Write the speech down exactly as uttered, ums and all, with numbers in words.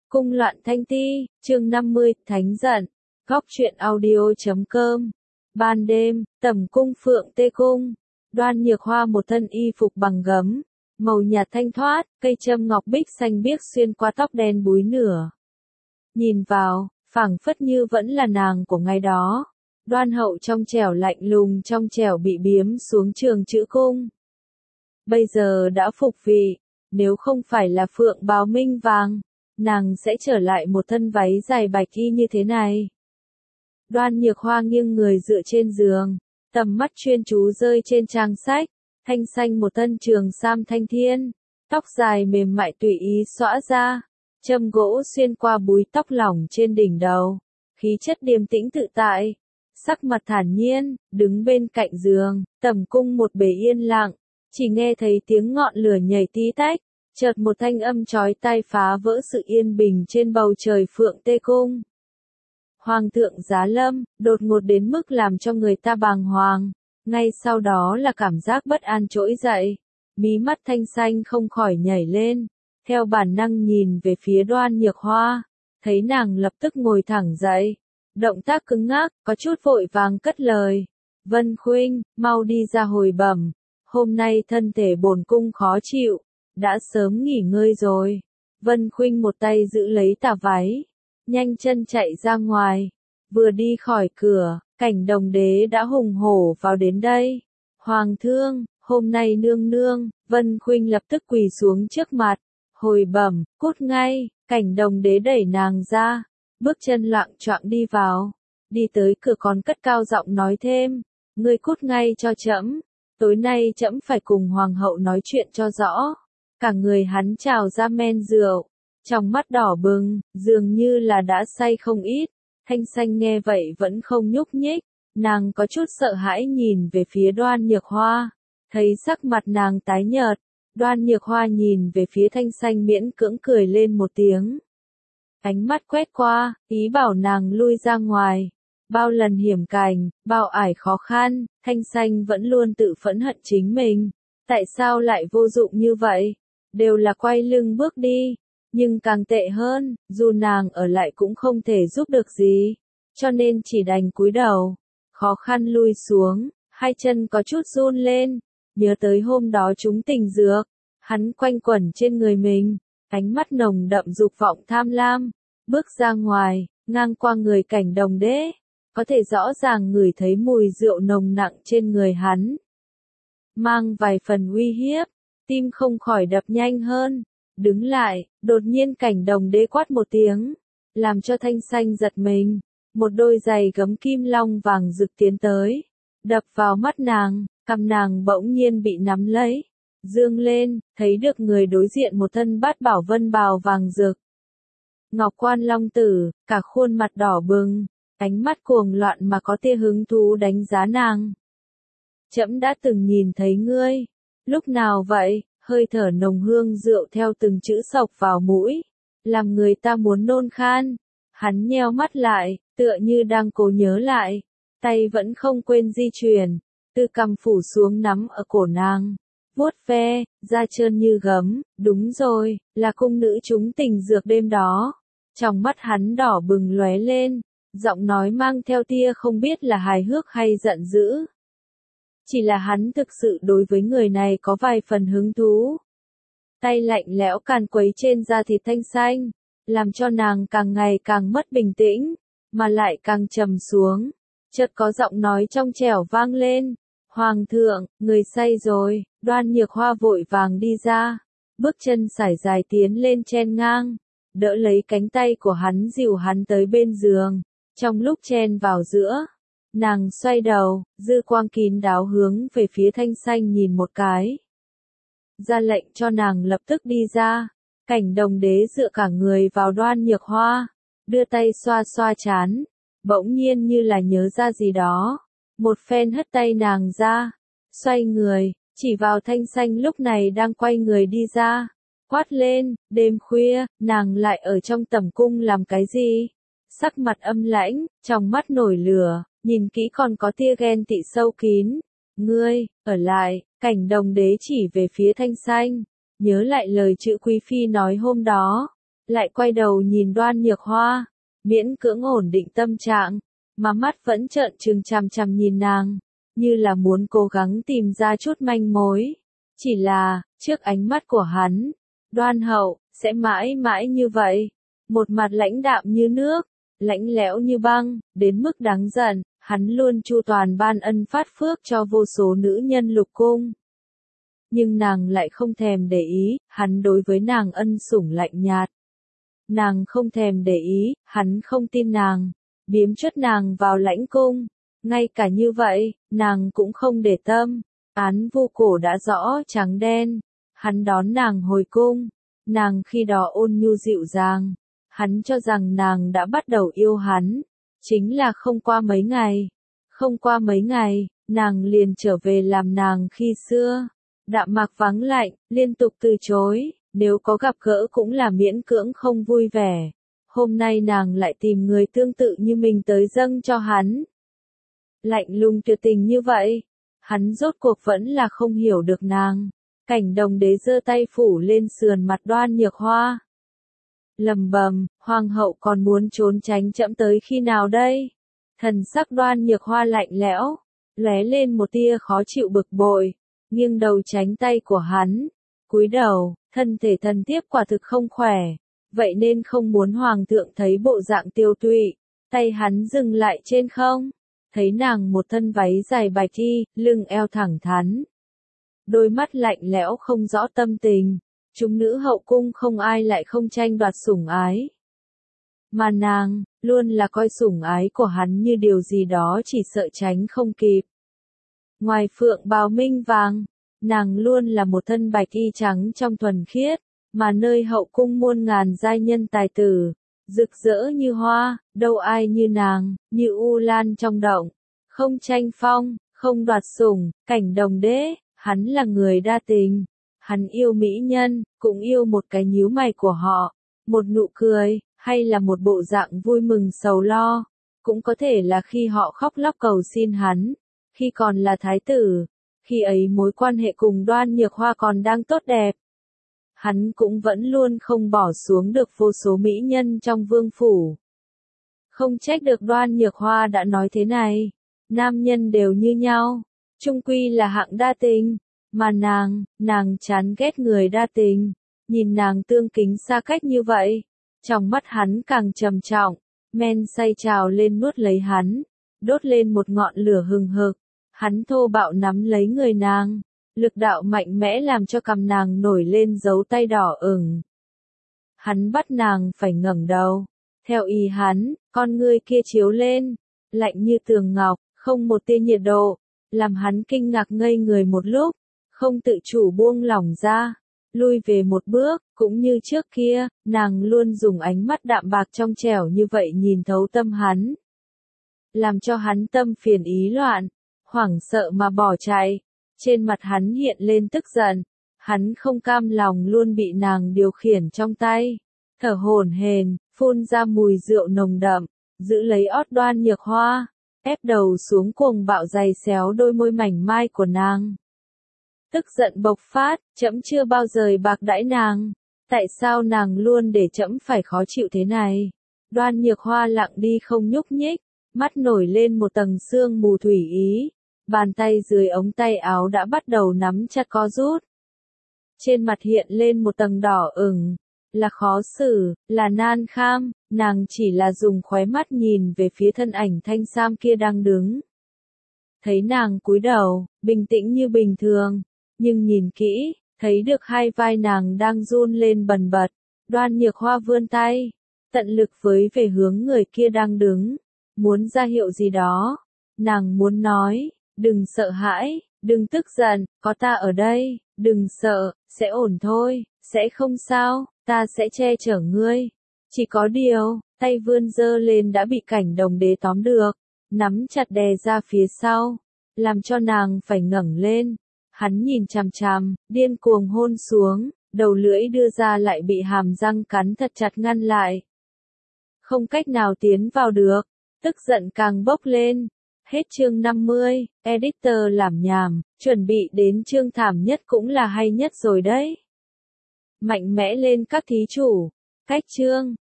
Cung loạn thanh ti, chương năm mươi, Thánh giận. Góc truyện audio chấm com. Ban đêm, tẩm cung Phượng Tê Cung. Đoan Nhược Hoa một thân y phục bằng gấm, màu nhạt thanh thoát, cây châm ngọc bích xanh biếc xuyên qua tóc đen búi nửa. Nhìn vào, phảng phất như vẫn là nàng của ngày đó. Đoan hậu trong trẻo lạnh lùng trong trẻo bị biếm xuống trường chữ cung. Bây giờ đã phục vị, nếu không phải là phượng bào minh vàng, nàng sẽ trở lại một thân váy dài bạch y như thế này. Đoan Nhược Hoa nghiêng người dựa trên giường, tầm mắt chuyên chú rơi trên trang sách, thanh xanh một thân trường sam thanh thiên, tóc dài mềm mại tùy ý xõa ra, châm gỗ xuyên qua búi tóc lỏng trên đỉnh đầu, khí chất điềm tĩnh tự tại, sắc mặt thản nhiên, đứng bên cạnh giường, tẩm cung một bề yên lặng, chỉ nghe thấy tiếng ngọn lửa nhảy tí tách, chợt một thanh âm chói tai phá vỡ sự yên bình trên bầu trời Phượng Tê Cung. Hoàng thượng giá lâm, đột ngột đến mức làm cho người ta bàng hoàng, ngay sau đó là cảm giác bất an trỗi dậy, mí mắt thanh xanh không khỏi nhảy lên, theo bản năng nhìn về phía Đoan Nhược Hoa, thấy nàng lập tức ngồi thẳng dậy, động tác cứng ngắc, có chút vội vàng cất lời, Vân Khuynh, mau đi ra hồi bẩm, hôm nay thân thể bổn cung khó chịu, đã sớm nghỉ ngơi rồi. Vân Khuynh một tay giữ lấy tà váy, nhanh chân chạy ra ngoài, vừa đi khỏi cửa, Cảnh Đồng Đế đã hùng hổ vào đến đây. Hoàng thương, hôm nay nương nương, Vân Khuynh lập tức quỳ xuống trước mặt, hồi bẩm, cút ngay, Cảnh Đồng Đế đẩy nàng ra, bước chân loạng choạng đi vào, đi tới cửa còn cất cao giọng nói thêm, ngươi cút ngay cho trẫm, tối nay trẫm phải cùng hoàng hậu nói chuyện cho rõ. Cả người hắn trào ra men rượu, trong mắt đỏ bừng, dường như là đã say không ít, thanh xanh nghe vậy vẫn không nhúc nhích, nàng có chút sợ hãi nhìn về phía Đoan Nhược Hoa, thấy sắc mặt nàng tái nhợt, Đoan Nhược Hoa nhìn về phía thanh xanh miễn cưỡng cười lên một tiếng. Ánh mắt quét qua, ý bảo nàng lui ra ngoài, bao lần hiểm cảnh, bao ải khó khăn, thanh xanh vẫn luôn tự phẫn hận chính mình, tại sao lại vô dụng như vậy? Đều là quay lưng bước đi, nhưng càng tệ hơn, dù nàng ở lại cũng không thể giúp được gì, cho nên chỉ đành cúi đầu, khó khăn lui xuống, hai chân có chút run lên, nhớ tới hôm đó chúng tình dược, hắn quanh quẩn trên người mình, ánh mắt nồng đậm dục vọng tham lam, bước ra ngoài, ngang qua người Cảnh Đồng Đế, có thể rõ ràng ngửi thấy mùi rượu nồng nặng trên người hắn, mang vài phần uy hiếp. Tim không khỏi đập nhanh hơn, đứng lại, đột nhiên Cảnh Đồng Đế quát một tiếng, làm cho thanh xanh giật mình, một đôi giày gấm kim long vàng rực tiến tới, đập vào mắt nàng, cằm nàng bỗng nhiên bị nắm lấy, dương lên, thấy được người đối diện một thân bát bảo vân bào vàng rực. Ngọc Quan Long Tử, cả khuôn mặt đỏ bừng, ánh mắt cuồng loạn mà có tia hứng thú đánh giá nàng. Trẫm đã từng nhìn thấy ngươi. Lúc nào vậy, hơi thở nồng hương rượu theo từng chữ xộc vào mũi, làm người ta muốn nôn khan. Hắn nheo mắt lại, tựa như đang cố nhớ lại, tay vẫn không quên di chuyển, từ cằm phủ xuống nắm ở cổ nàng, vuốt ve, da trơn như gấm, đúng rồi, là cung nữ chúng tình dược đêm đó. Trong mắt hắn đỏ bừng lóe lên, giọng nói mang theo tia không biết là hài hước hay giận dữ. Chỉ là hắn thực sự đối với người này có vài phần hứng thú. Tay lạnh lẽo càn quấy trên da thịt thanh xanh, làm cho nàng càng ngày càng mất bình tĩnh, mà lại càng trầm xuống. Chợt có giọng nói trong trẻo vang lên, Hoàng thượng, người say rồi. Đoan Nhược Hoa vội vàng đi ra, bước chân sải dài tiến lên chen ngang, đỡ lấy cánh tay của hắn dìu hắn tới bên giường, trong lúc chen vào giữa. Nàng xoay đầu, dư quang kín đáo hướng về phía thanh xanh nhìn một cái. Ra lệnh cho nàng lập tức đi ra, Cảnh Đồng Đế dựa cả người vào Đoan Nhược Hoa, đưa tay xoa xoa trán, bỗng nhiên như là nhớ ra gì đó, một phen hất tay nàng ra, xoay người, chỉ vào thanh xanh lúc này đang quay người đi ra, quát lên, đêm khuya, nàng lại ở trong tẩm cung làm cái gì? Sắc mặt âm lãnh, trong mắt nổi lửa. Nhìn kỹ còn có tia ghen tị sâu kín. Ngươi, ở lại, Cảnh Đồng Đế chỉ về phía thanh xanh. Nhớ lại lời chữ quý phi nói hôm đó. lại quay đầu nhìn Đoan Nhược Hoa, miễn cưỡng ổn định tâm trạng, mà mắt vẫn trợn trừng chằm chằm nhìn nàng, như là muốn cố gắng tìm ra chút manh mối. Chỉ là, trước ánh mắt của hắn, Đoan Hậu, sẽ mãi mãi như vậy. Một mặt lãnh đạm như nước, lãnh lẽo như băng, đến mức đáng giận, hắn luôn chu toàn ban ân phát phước cho vô số nữ nhân lục cung. Nhưng nàng lại không thèm để ý, hắn đối với nàng ân sủng lạnh nhạt. Nàng không thèm để ý, hắn không tin nàng, biếm chất nàng vào lãnh cung. Ngay cả như vậy, nàng cũng không để tâm. Án vu cổ đã rõ trắng đen, hắn đón nàng hồi cung. Nàng khi đó ôn nhu dịu dàng, hắn cho rằng nàng đã bắt đầu yêu hắn. Chính là không qua mấy ngày, không qua mấy ngày, nàng liền trở về làm nàng khi xưa. Đạm mạc vắng lạnh, liên tục từ chối, nếu có gặp gỡ cũng là miễn cưỡng không vui vẻ. Hôm nay nàng lại tìm người tương tự như mình tới dâng cho hắn. Lạnh lùng tuyệt tình như vậy, hắn rốt cuộc vẫn là không hiểu được nàng. Cảnh Đồng Đế giơ tay phủ lên sườn mặt Đoan Nhược Hoa. Lầm bầm, hoàng hậu còn muốn trốn tránh trẫm tới khi nào đây? Thần sắc Đoan Nhược Hoa lạnh lẽo, lóe lên một tia khó chịu bực bội, nghiêng đầu tránh tay của hắn, cúi đầu, thân thể thần thiếp quả thực không khỏe, vậy nên không muốn hoàng thượng thấy bộ dạng tiêu tụy. Tay hắn dừng lại trên không, thấy nàng một thân váy dài bạch y, lưng eo thẳng thắn, đôi mắt lạnh lẽo không rõ tâm tình. Chúng nữ hậu cung không ai lại không tranh đoạt sủng ái. Mà nàng, luôn là coi sủng ái của hắn như điều gì đó chỉ sợ tránh không kịp. Ngoài phượng bào minh vàng, nàng luôn là một thân bạch y trắng trong thuần khiết, mà nơi hậu cung muôn ngàn giai nhân tài tử, rực rỡ như hoa, đâu ai như nàng, như u lan trong động, không tranh phong, không đoạt sủng. Cảnh Đồng Đế, hắn là người đa tình. Hắn yêu mỹ nhân, cũng yêu một cái nhíu mày của họ, một nụ cười, hay là một bộ dạng vui mừng sầu lo, cũng có thể là khi họ khóc lóc cầu xin hắn, khi còn là thái tử, khi ấy mối quan hệ cùng Đoan Nhược Hoa còn đang tốt đẹp. Hắn cũng vẫn luôn không bỏ xuống được vô số mỹ nhân trong vương phủ. Không trách được Đoan Nhược Hoa đã nói thế này, nam nhân đều như nhau, chung quy là hạng đa tình. Mà nàng, nàng chán ghét người đa tình, nhìn nàng tương kính xa cách như vậy, trong mắt hắn càng trầm trọng, men say trào lên nuốt lấy hắn, đốt lên một ngọn lửa hừng hực, hắn thô bạo nắm lấy người nàng, lực đạo mạnh mẽ làm cho cằm nàng nổi lên dấu tay đỏ ửng. Hắn bắt nàng phải ngẩng đầu, theo ý hắn, con ngươi kia chiếu lên, lạnh như tường ngọc, không một tia nhiệt độ, làm hắn kinh ngạc ngây người một lúc. Không tự chủ buông lỏng ra, lui về một bước, cũng như trước kia, nàng luôn dùng ánh mắt đạm bạc trong trẻo như vậy nhìn thấu tâm hắn. Làm cho hắn tâm phiền ý loạn, hoảng sợ mà bỏ chạy, trên mặt hắn hiện lên tức giận, hắn không cam lòng luôn bị nàng điều khiển trong tay, thở hổn hển, phun ra mùi rượu nồng đậm, giữ lấy ót Đoan Nhược Hoa, ép đầu xuống cuồng bạo giày xéo đôi môi mảnh mai của nàng. Tức giận bộc phát, trẫm chưa bao giờ bạc đãi nàng, tại sao nàng luôn để trẫm phải khó chịu thế này? Đoan Nhược Hoa lặng đi không nhúc nhích, mắt nổi lên một tầng sương mù thủy ý, bàn tay dưới ống tay áo đã bắt đầu nắm chặt co rút. Trên mặt hiện lên một tầng đỏ ửng, là khó xử, là nan kham, nàng chỉ là dùng khóe mắt nhìn về phía thân ảnh thanh sam kia đang đứng. Thấy nàng cúi đầu, bình tĩnh như bình thường. Nhưng nhìn kỹ, thấy được hai vai nàng đang run lên bần bật, Đoan Nhược Hoa vươn tay, tận lực với về hướng người kia đang đứng, muốn ra hiệu gì đó. Nàng muốn nói, đừng sợ hãi, đừng tức giận, có ta ở đây, đừng sợ, sẽ ổn thôi, sẽ không sao, ta sẽ che chở ngươi. Chỉ có điều, tay vươn dơ lên đã bị Cảnh Đồng Đế tóm được, nắm chặt đè ra phía sau, làm cho nàng phải ngẩng lên. Hắn nhìn chằm chằm, điên cuồng hôn xuống, đầu lưỡi đưa ra lại bị hàm răng cắn thật chặt ngăn lại. Không cách nào tiến vào được, tức giận càng bốc lên. Hết chương năm mươi, editor làm nhảm, chuẩn bị đến chương thảm nhất cũng là hay nhất rồi đấy. Mạnh mẽ lên các thí chủ, Cách chương